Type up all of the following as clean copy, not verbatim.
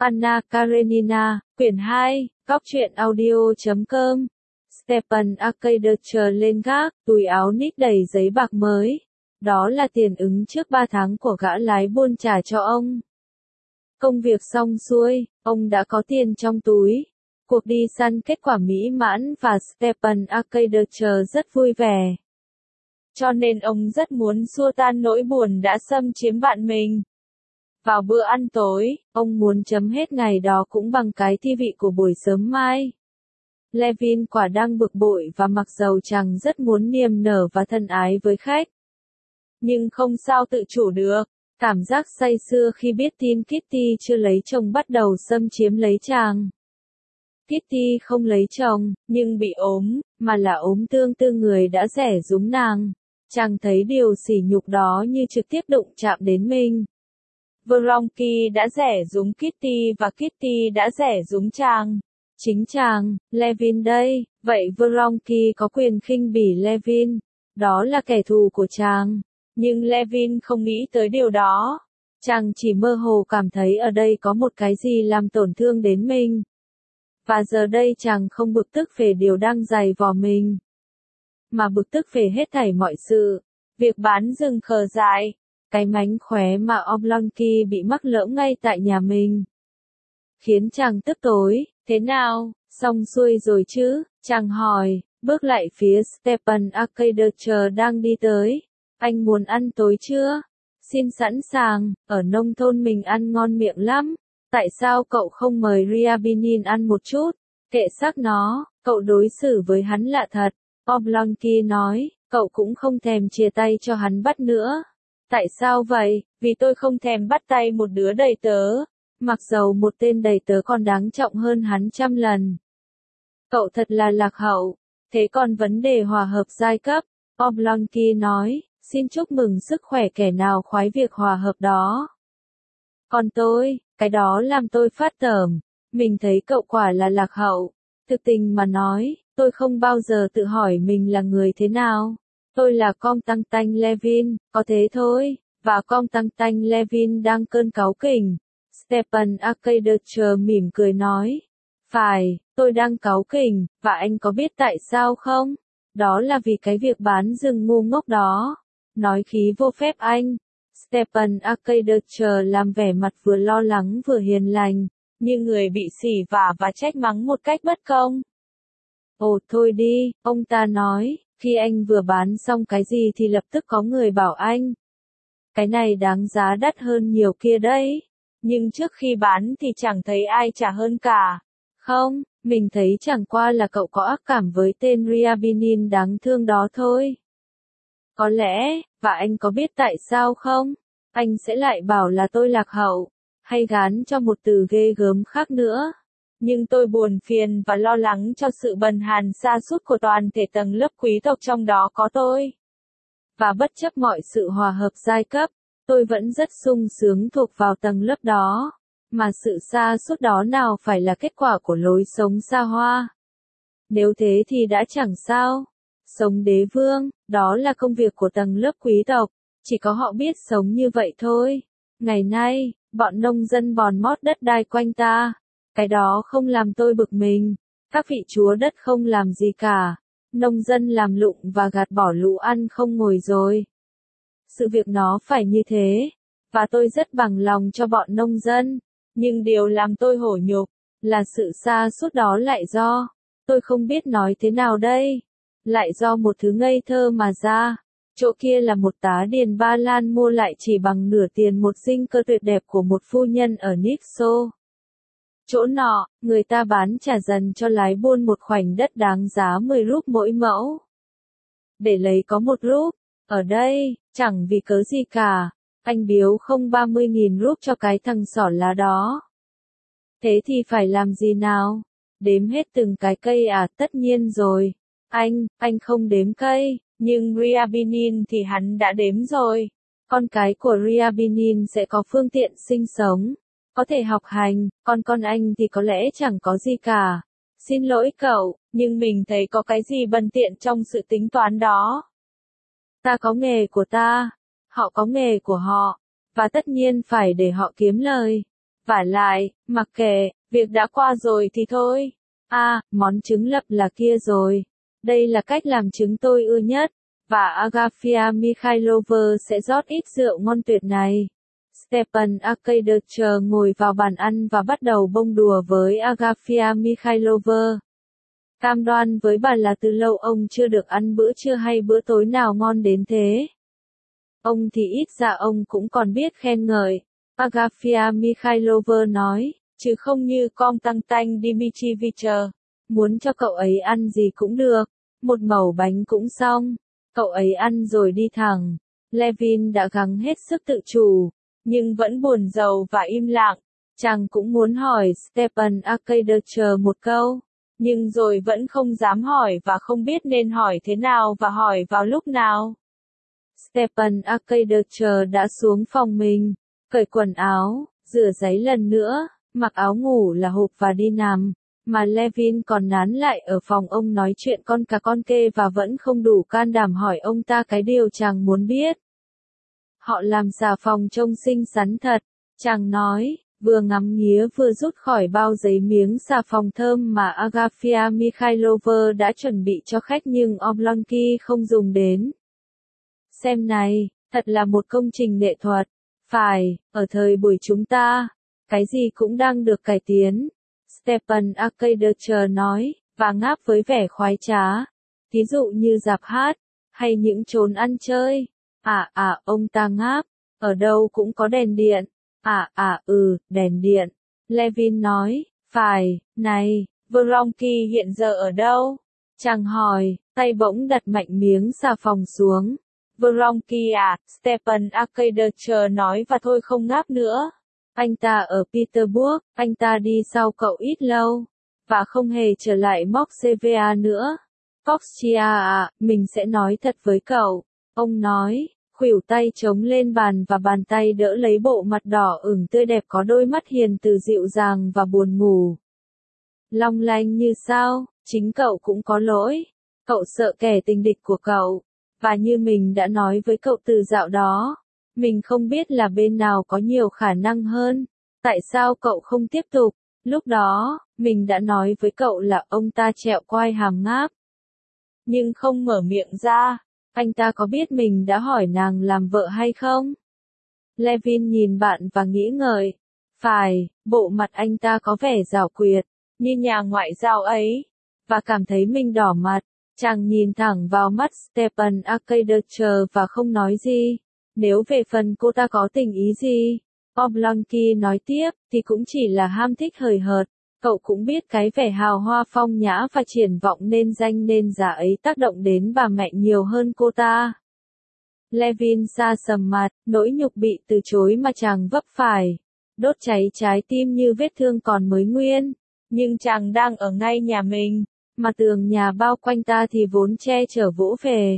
Anna Karenina, quyển 2, góc truyện audio.com. Stepan Arcadius lên gác, túi áo nít đầy giấy bạc mới. Đó là tiền ứng trước 3 tháng của gã lái buôn trả cho ông. Công việc xong xuôi, ông đã có tiền trong túi. Cuộc đi săn kết quả mỹ mãn và Stepan Arcadius rất vui vẻ. Cho nên ông rất muốn xua tan nỗi buồn đã xâm chiếm bạn mình. Vào bữa ăn tối, ông muốn chấm hết ngày đó cũng bằng cái thi vị của buổi sớm mai. Levin quả đang bực bội và mặc dầu chàng rất muốn niềm nở và thân ái với khách. Nhưng không sao tự chủ được, cảm giác say sưa khi biết tin Kitty chưa lấy chồng bắt đầu xâm chiếm lấy chàng. Kitty không lấy chồng, nhưng bị ốm, mà là ốm tương tư người đã rẻ rúng nàng. Chàng thấy điều sỉ nhục đó như trực tiếp đụng chạm đến mình. Vronsky đã rẻ rúng Kitty và Kitty đã rẻ rúng chàng. Chính chàng, Levin đây, vậy Vronsky có quyền khinh bỉ Levin. Đó là kẻ thù của chàng. Nhưng Levin không nghĩ tới điều đó. Chàng chỉ mơ hồ cảm thấy ở đây có một cái gì làm tổn thương đến mình. Và giờ đây chàng không bực tức về điều đang giày vò mình, mà bực tức về hết thảy mọi sự. Việc bán rừng khờ dại, cái mánh khóe mà Oblonsky bị mắc lỡ ngay tại nhà mình, khiến chàng tức tối. Thế nào, xong xuôi rồi chứ? Chàng hỏi, bước lại phía Stepan Arcadius đang đi tới. Anh muốn ăn tối chưa? Xin sẵn sàng, ở nông thôn mình ăn ngon miệng lắm. Tại sao cậu không mời Ryabinin ăn một chút? Kệ xác nó, cậu đối xử với hắn lạ thật. Oblonsky nói, cậu cũng không thèm chia tay cho hắn bắt nữa. Tại sao vậy? Vì tôi không thèm bắt tay một đứa đầy tớ. Mặc dầu một tên đầy tớ còn đáng trọng hơn hắn trăm lần. Cậu thật là lạc hậu. Thế còn vấn đề hòa hợp giai cấp, Oblonsky nói, xin chúc mừng sức khỏe kẻ nào khoái việc hòa hợp đó. Còn tôi, cái đó làm tôi phát tởm. Mình thấy cậu quả là lạc hậu. Thực tình mà nói, tôi không bao giờ tự hỏi mình là người thế nào. Tôi là Constantin Levin, có thế thôi. Và Constantin Levin đang cơn cáu kỉnh. Stepan Arcadius mỉm cười nói. Phải, tôi đang cáu kỉnh, và anh có biết tại sao không? Đó là vì cái việc bán rừng ngu ngốc đó. Nói khí vô phép anh. Stepan Arcadius làm vẻ mặt vừa lo lắng vừa hiền lành, như người bị xỉ vả và trách mắng một cách bất công. Ồ thôi đi, ông ta nói, khi anh vừa bán xong cái gì thì lập tức có người bảo anh. Cái này đáng giá đắt hơn nhiều kia đấy. Nhưng trước khi bán thì chẳng thấy ai trả hơn cả. Không, mình thấy chẳng qua là cậu có ác cảm với tên Ryabinin đáng thương đó thôi. Có lẽ, và anh có biết tại sao không? Anh sẽ lại bảo là tôi lạc hậu, hay gán cho một từ ghê gớm khác nữa. Nhưng tôi buồn phiền và lo lắng cho sự bần hàn sa sút của toàn thể tầng lớp quý tộc trong đó có tôi. Và bất chấp mọi sự hòa hợp giai cấp, tôi vẫn rất sung sướng thuộc vào tầng lớp đó. Mà sự sa sút đó nào phải là kết quả của lối sống xa hoa. Nếu thế thì đã chẳng sao. Sống đế vương, đó là công việc của tầng lớp quý tộc, chỉ có họ biết sống như vậy thôi. Ngày nay, bọn nông dân bòn mót đất đai quanh ta. Cái đó không làm tôi bực mình. Các vị chúa đất không làm gì cả. Nông dân làm lụng và gạt bỏ lũ ăn không ngồi rồi. Sự việc nó phải như thế. Và tôi rất bằng lòng cho bọn nông dân. Nhưng điều làm tôi hổ nhục là sự sa sút đó lại do, tôi không biết nói thế nào đây. Lại do một thứ ngây thơ mà ra. Chỗ kia là một tá điền Ba Lan mua lại chỉ bằng nửa tiền một dinh cơ tuyệt đẹp của một phu nhân ở Nixo. Chỗ nọ, người ta bán trả dần cho lái buôn một khoảnh đất đáng giá 10 rúp mỗi mẫu. Để lấy có 1 rúp. Ở đây, chẳng vì cớ gì cả. Anh biếu không 30.000 rúp cho cái thằng xỏ lá đó. Thế thì phải làm gì nào? Đếm hết từng cái cây à? Tất nhiên rồi. Anh không đếm cây, nhưng Ryabinin thì hắn đã đếm rồi. Con cái của Ryabinin sẽ có phương tiện sinh sống, có thể học hành, còn con anh thì có lẽ chẳng có gì cả. Xin lỗi cậu, nhưng mình thấy có cái gì bần tiện trong sự tính toán đó. Ta có nghề của ta, họ có nghề của họ, và tất nhiên phải để họ kiếm lời. Vả lại, mặc kệ, việc đã qua rồi thì thôi. Món trứng lập là kia rồi. Đây là cách làm trứng tôi ưa nhất. Và Agafia Mikhailovna sẽ rót ít rượu ngon tuyệt này. Stepan Arkadyevich ngồi vào bàn ăn và bắt đầu bông đùa với Agafia Mikhailovna. Cam đoan với bà là từ lâu ông chưa được ăn bữa trưa hay bữa tối nào ngon đến thế. Ông thì ít ra ông cũng còn biết khen ngợi. Agafia Mikhailovna nói, chứ không như con tăng tanh Dmitrievich. Muốn cho cậu ấy ăn gì cũng được, một mẩu bánh cũng xong. Cậu ấy ăn rồi đi thẳng. Levin đã gắng hết sức tự chủ, nhưng vẫn buồn rầu và im lặng. Chàng cũng muốn hỏi Stepan Arkadyevich một câu, nhưng rồi vẫn không dám hỏi và không biết nên hỏi thế nào và hỏi vào lúc nào. Stepan Arkadyevich đã xuống phòng mình, cởi quần áo, rửa giấy lần nữa, mặc áo ngủ là hộp và đi nằm. Mà Levin còn nán lại ở phòng ông nói chuyện con cá con kê và vẫn không đủ can đảm hỏi ông ta cái điều chàng muốn biết. Họ làm xà phòng trông xinh xắn thật, chàng nói, vừa ngắm nghía vừa rút khỏi bao giấy miếng xà phòng thơm mà Agafia Mikhailovna đã chuẩn bị cho khách nhưng Oblonsky không dùng đến. Xem này, thật là một công trình nghệ thuật. Phải, ở thời buổi chúng ta, cái gì cũng đang được cải tiến. Stepan Arkadyevich nói, và ngáp với vẻ khoái trá. Ví dụ như rạp hát, hay những chốn ăn chơi. Ông ta ngáp, ở đâu cũng có đèn điện. Đèn điện. Levin nói, phải, này, Vronsky hiện giờ ở đâu? Chàng hỏi, tay bỗng đặt mạnh miếng xà phòng xuống. Vronsky Stepan Arkadyevich nói và thôi không ngáp nữa. Anh ta ở Petersburg, anh ta đi sau cậu ít lâu, và không hề trở lại Moskva nữa. Foxia mình sẽ nói thật với cậu, ông nói, khuỷu tay chống lên bàn và bàn tay đỡ lấy bộ mặt đỏ ửng tươi đẹp có đôi mắt hiền từ dịu dàng và buồn ngủ. Long lanh như sao, chính cậu cũng có lỗi, cậu sợ kẻ tình địch của cậu, và như mình đã nói với cậu từ dạo đó. Mình không biết là bên nào có nhiều khả năng hơn. Tại sao cậu không tiếp tục? Lúc đó, mình đã nói với cậu là ông ta trẹo quai hàm ngáp. Nhưng không mở miệng ra. Anh ta có biết mình đã hỏi nàng làm vợ hay không? Levin nhìn bạn và nghĩ ngợi. Phải, bộ mặt anh ta có vẻ giảo quyệt, như nhà ngoại giao ấy. Và cảm thấy mình đỏ mặt. Chàng nhìn thẳng vào mắt Stepan Arkadyevich và không nói gì. Nếu về phần cô ta có tình ý gì, Oblonsky nói tiếp, thì cũng chỉ là ham thích hời hợt. Cậu cũng biết cái vẻ hào hoa phong nhã và triển vọng nên danh nên giá ấy tác động đến bà mẹ nhiều hơn cô ta. Levin sa sầm mặt, nỗi nhục bị từ chối mà chàng vấp phải. Đốt cháy trái tim như vết thương còn mới nguyên. Nhưng chàng đang ở ngay nhà mình, mà tường nhà bao quanh ta thì vốn che chở vỗ về.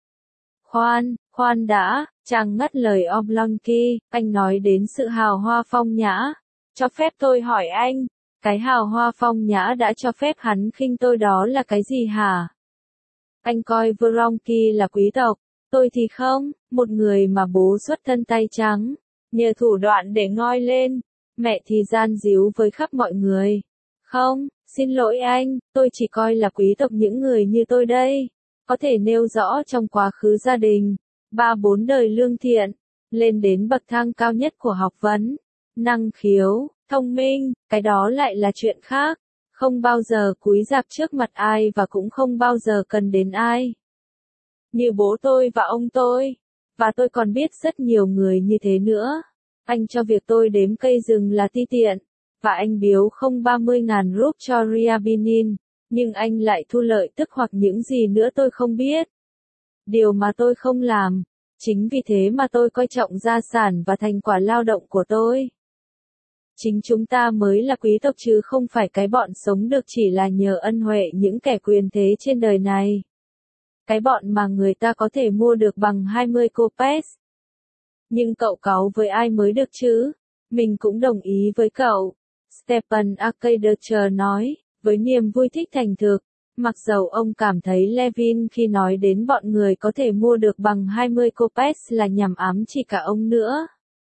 Khoan đã, chàng ngắt lời Oblonsky, anh nói đến sự hào hoa phong nhã. Cho phép tôi hỏi anh, cái hào hoa phong nhã đã cho phép hắn khinh tôi đó là cái gì hả? Anh coi Vronsky là quý tộc, tôi thì không, một người mà bố xuất thân tay trắng, nhờ thủ đoạn để ngoi lên, mẹ thì gian díu với khắp mọi người. Không, xin lỗi anh, tôi chỉ coi là quý tộc những người như tôi đây. Có thể nêu rõ trong quá khứ gia đình, 3-4 đời lương thiện, lên đến bậc thang cao nhất của học vấn, năng khiếu, thông minh, cái đó lại là chuyện khác, không bao giờ cúi rạp trước mặt ai và cũng không bao giờ cần đến ai. Như bố tôi và ông tôi, và tôi còn biết rất nhiều người như thế nữa. Anh cho việc tôi đếm cây rừng là ti tiện, và anh biếu không 30.000 rúp cho Ryabinin. Nhưng anh lại thu lợi tức hoặc những gì nữa tôi không biết. Điều mà tôi không làm. Chính vì thế mà tôi coi trọng gia sản và thành quả lao động của tôi. Chính chúng ta mới là quý tộc chứ không phải cái bọn sống được chỉ là nhờ ân huệ những kẻ quyền thế trên đời này. Cái bọn mà người ta có thể mua được bằng 20 kopecks. Nhưng cậu cáu với ai mới được chứ? Mình cũng đồng ý với cậu. Stepan Arkadyevich nói, với niềm vui thích thành thực, mặc dầu ông cảm thấy Levin khi nói đến bọn người có thể mua được bằng 20 kopecks là nhằm ám chỉ cả ông nữa.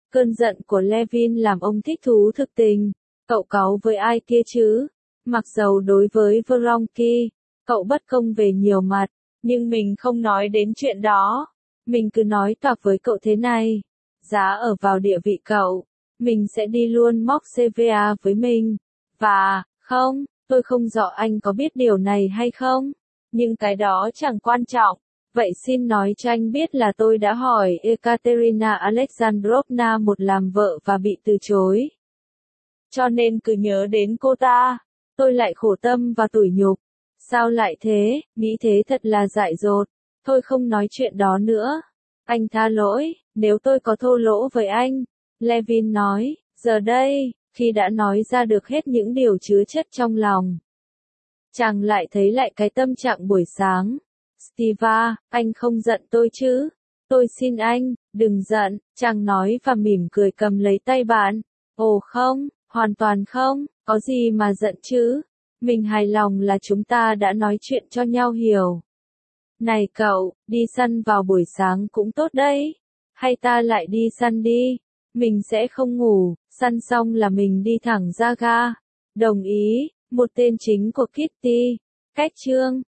Cơn giận của Levin làm ông thích thú thực tình. Cậu cáu với ai kia chứ? Mặc dầu đối với Vronky, cậu bất công về nhiều mặt, nhưng mình không nói đến chuyện đó. Mình cứ nói toạc với cậu thế này. Giá ở vào địa vị cậu, mình sẽ đi luôn móc CVA với mình. Và, không, tôi không rõ anh có biết điều này hay không, nhưng cái đó chẳng quan trọng. Vậy xin nói cho anh biết là tôi đã hỏi Ekaterina Alexandrovna một làm vợ và bị từ chối. Cho nên cứ nhớ đến cô ta, tôi lại khổ tâm và tủi nhục. Sao lại thế, nghĩ thế thật là dại dột. Thôi không nói chuyện đó nữa. Anh tha lỗi, nếu tôi có thô lỗ với anh. Levin nói, giờ đây, khi đã nói ra được hết những điều chứa chất trong lòng, chàng lại thấy lại cái tâm trạng buổi sáng. Steva, anh không giận tôi chứ? Tôi xin anh, đừng giận, chàng nói và mỉm cười cầm lấy tay bạn. Ồ không, hoàn toàn không, có gì mà giận chứ? Mình hài lòng là chúng ta đã nói chuyện cho nhau hiểu. Này cậu, đi săn vào buổi sáng cũng tốt đấy. Hay ta lại đi săn đi? Mình sẽ không ngủ, săn xong là mình đi thẳng ra ga. Đồng ý, một tên chính của Kitty. Cách chương